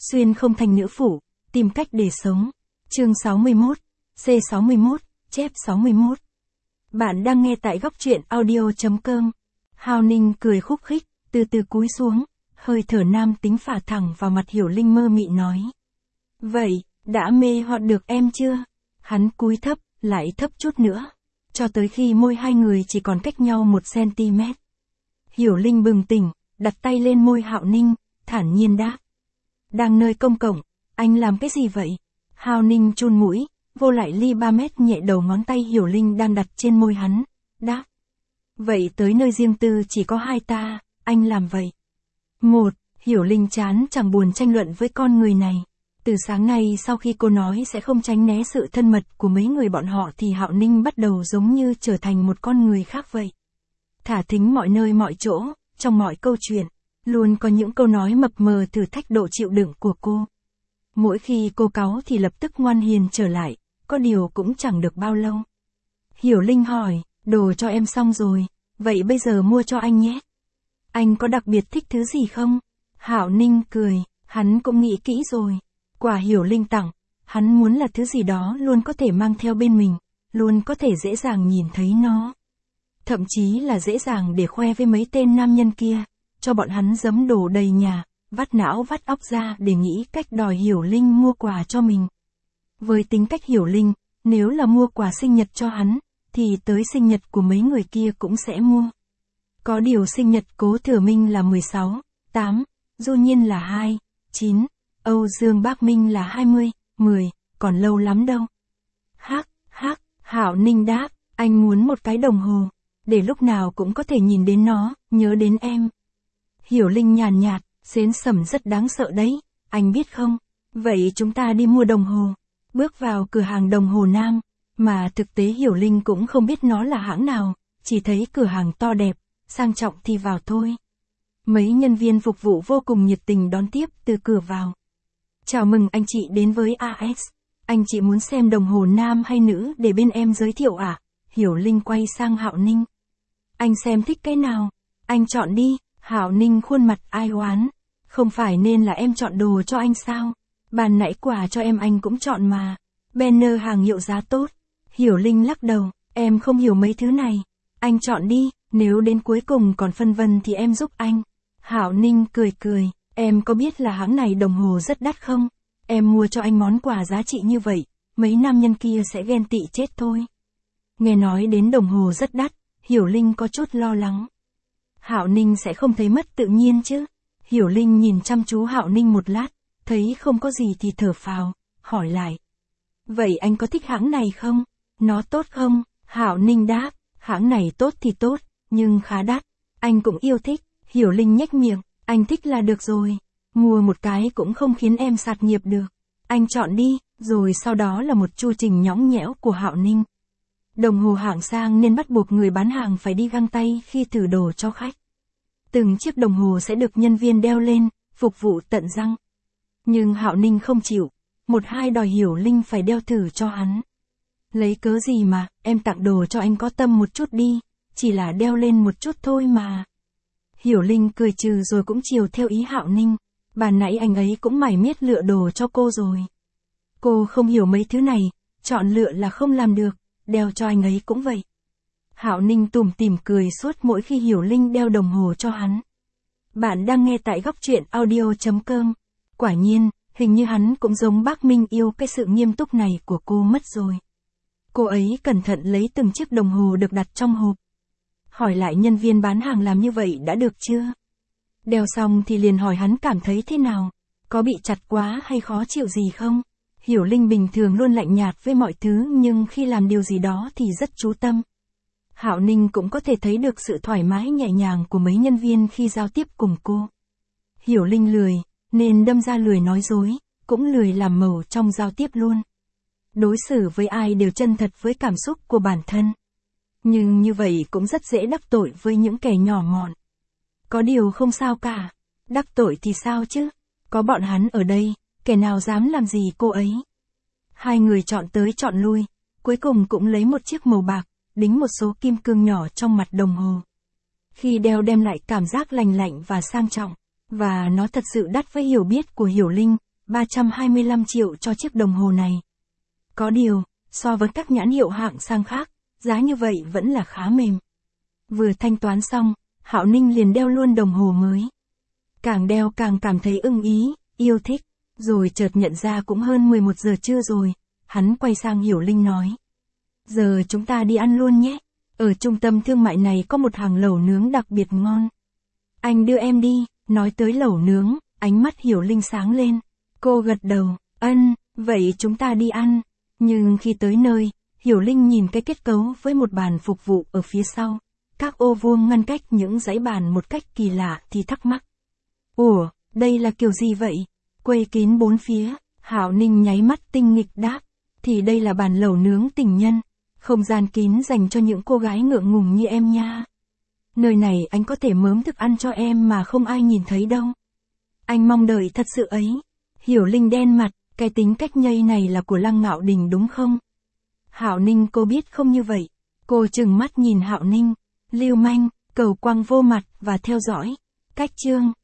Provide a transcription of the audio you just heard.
Xuyên không thành nữ phụ, tìm cách để sống. Chương 61, C61, chép 61. Bạn đang nghe tại góc truyện audio.com. Hao Ninh cười khúc khích, từ từ cúi xuống, hơi thở nam tính phả thẳng vào mặt Hiểu Linh mơ mị nói. Vậy, đã mê hoặc được em chưa? Hắn cúi thấp, lại thấp chút nữa, cho tới khi môi hai người chỉ còn cách nhau 1cm. Hiểu Linh bừng tỉnh, đặt tay lên môi Hạo Ninh, thản nhiên đáp. Đang nơi công cộng, anh làm cái gì vậy? Hao Ninh chun mũi, vô lại ly 3 mét nhẹ đầu ngón tay Hiểu Linh đang đặt trên môi hắn, đáp. Vậy tới nơi riêng tư chỉ có hai ta, anh làm vậy. Hiểu Linh chán chẳng buồn tranh luận với con người này. Từ sáng nay sau khi cô nói sẽ không tránh né sự thân mật của mấy người bọn họ thì Hạo Ninh bắt đầu giống như trở thành một con người khác vậy. Thả thính mọi nơi mọi chỗ, trong mọi câu chuyện, luôn có những câu nói mập mờ thử thách độ chịu đựng của cô. Mỗi khi cô cáu thì lập tức ngoan hiền trở lại, có điều cũng chẳng được bao lâu. Hiểu Linh hỏi, đồ cho em xong rồi, vậy bây giờ mua cho anh nhé. Anh có đặc biệt thích thứ gì không? Hạo Ninh cười, hắn cũng nghĩ kỹ rồi. Quà Hiểu Linh tặng, hắn muốn là thứ gì đó luôn có thể mang theo bên mình, luôn có thể dễ dàng nhìn thấy nó. Thậm chí là dễ dàng để khoe với mấy tên nam nhân kia, cho bọn hắn giấm đổ đầy nhà, vắt não vắt óc ra để nghĩ cách đòi Hiểu Linh mua quà cho mình. Với tính cách Hiểu Linh, nếu là mua quà sinh nhật cho hắn, thì tới sinh nhật của mấy người kia cũng sẽ mua. Có điều sinh nhật Cố Thừa Minh là 16, 8, Du Nhiên là 2, 9, Âu Dương Bác Minh là 20, 10, còn lâu lắm đâu. Hạo Ninh đáp, anh muốn một cái đồng hồ, để lúc nào cũng có thể nhìn đến nó, nhớ đến em. Hiểu Linh nhàn nhạt, xến sẩm rất đáng sợ đấy, anh biết không? Vậy chúng ta đi mua đồng hồ. Bước vào cửa hàng đồng hồ nam, mà thực tế Hiểu Linh cũng không biết nó là hãng nào, chỉ thấy cửa hàng to đẹp, sang trọng thì vào thôi. Mấy nhân viên phục vụ vô cùng nhiệt tình đón tiếp từ cửa vào. Chào mừng anh chị đến với AS. Anh chị muốn xem đồng hồ nam hay nữ để bên em giới thiệu à? Hiểu Linh quay sang Hạo Ninh. Anh xem thích cái nào? Anh chọn đi. Hạo Ninh khuôn mặt ai oán. Không phải nên là em chọn đồ cho anh sao? Bàn nãy quà cho em anh cũng chọn mà. Banner hàng hiệu giá tốt. Hiểu Linh lắc đầu. Em không hiểu mấy thứ này. Anh chọn đi, nếu đến cuối cùng còn phân vân thì em giúp anh. Hạo Ninh cười. Em có biết là hãng này đồng hồ rất đắt không? Em mua cho anh món quà giá trị như vậy, mấy nam nhân kia sẽ ghen tị chết thôi. Nghe nói đến đồng hồ rất đắt, Hiểu Linh có chút lo lắng. Hạo Ninh sẽ không thấy mất tự nhiên chứ? Hiểu Linh nhìn chăm chú Hạo Ninh một lát, thấy không có gì thì thở phào, hỏi lại. Vậy anh có thích hãng này không? Nó tốt không? Hạo Ninh đáp, hãng này tốt thì tốt, nhưng khá đắt. Anh cũng yêu thích. Hiểu Linh nhếch miệng, anh thích là được rồi. Mua một cái cũng không khiến em sạt nghiệp được. Anh chọn đi, rồi sau đó là một chu trình nhõng nhẽo của Hạo Ninh. Đồng hồ hạng sang nên bắt buộc người bán hàng phải đi găng tay khi thử đồ cho khách. Từng chiếc đồng hồ sẽ được nhân viên đeo lên, phục vụ tận răng. Nhưng Hạo Ninh không chịu, một hai đòi Hiểu Linh phải đeo thử cho hắn. Lấy cớ gì mà, em tặng đồ cho anh có tâm một chút đi, chỉ là đeo lên một chút thôi mà. Hiểu Linh cười trừ rồi cũng chiều theo ý Hạo Ninh, bà nãy anh ấy cũng mải miết lựa đồ cho cô rồi. Cô không hiểu mấy thứ này, chọn lựa là không làm được, đeo cho anh ấy cũng vậy. Hạo Ninh tủm tỉm cười suốt mỗi khi Hiểu Linh đeo đồng hồ cho hắn. Bạn đang nghe tại góc truyện audio.com. Quả nhiên, hình như hắn cũng giống bác Minh yêu cái sự nghiêm túc này của cô mất rồi. Cô ấy cẩn thận lấy từng chiếc đồng hồ được đặt trong hộp. Hỏi lại nhân viên bán hàng làm như vậy đã được chưa? Đeo xong thì liền hỏi hắn cảm thấy thế nào? Có bị chặt quá hay khó chịu gì không? Hiểu Linh bình thường luôn lạnh nhạt với mọi thứ nhưng khi làm điều gì đó thì rất chú tâm. Hạo Ninh cũng có thể thấy được sự thoải mái nhẹ nhàng của mấy nhân viên khi giao tiếp cùng cô. Hiểu Linh lười, nên đâm ra lười nói dối, cũng lười làm màu trong giao tiếp luôn. Đối xử với ai đều chân thật với cảm xúc của bản thân. Nhưng như vậy cũng rất dễ đắc tội với những kẻ nhỏ mọn. Có điều không sao cả. Đắc tội thì sao chứ? Có bọn hắn ở đây, kẻ nào dám làm gì cô ấy. Hai người chọn tới chọn lui, cuối cùng cũng lấy một chiếc màu bạc, đính một số kim cương nhỏ trong mặt đồng hồ. Khi đeo đem lại cảm giác lành lạnh và sang trọng, và nó thật sự đắt với hiểu biết của Hiểu Linh, 325 triệu cho chiếc đồng hồ này. Có điều, so với các nhãn hiệu hạng sang khác, giá như vậy vẫn là khá mềm. Vừa thanh toán xong, Hạo Ninh liền đeo luôn đồng hồ mới. Càng đeo càng cảm thấy ưng ý, yêu thích, rồi chợt nhận ra cũng hơn 11 giờ trưa rồi, hắn quay sang Hiểu Linh nói. Giờ chúng ta đi ăn luôn nhé, ở trung tâm thương mại này có một hàng lẩu nướng đặc biệt ngon. Anh đưa em đi, nói tới lẩu nướng, ánh mắt Hiểu Linh sáng lên. Cô gật đầu, vậy chúng ta đi ăn. Nhưng khi tới nơi, Hiểu Linh nhìn cái kết cấu với một bàn phục vụ ở phía sau. Các ô vuông ngăn cách những dãy bàn một cách kỳ lạ thì thắc mắc. Ủa, đây là kiểu gì vậy? Quây kín bốn phía, Hạo Ninh nháy mắt tinh nghịch đáp. Thì đây là bàn lẩu nướng tình nhân. Không gian kín dành cho những cô gái ngượng ngùng như em nha. Nơi này anh có thể mớm thức ăn cho em mà không ai nhìn thấy đâu. Anh mong đợi thật sự ấy. Hiểu Linh đen mặt, cái tính cách nhây này là của Lăng Ngạo Đình đúng không? Hạo Ninh cô biết không như vậy. Cô trừng mắt nhìn Hạo Ninh. Lưu manh, cầu quăng vô mặt và theo dõi. Cách chương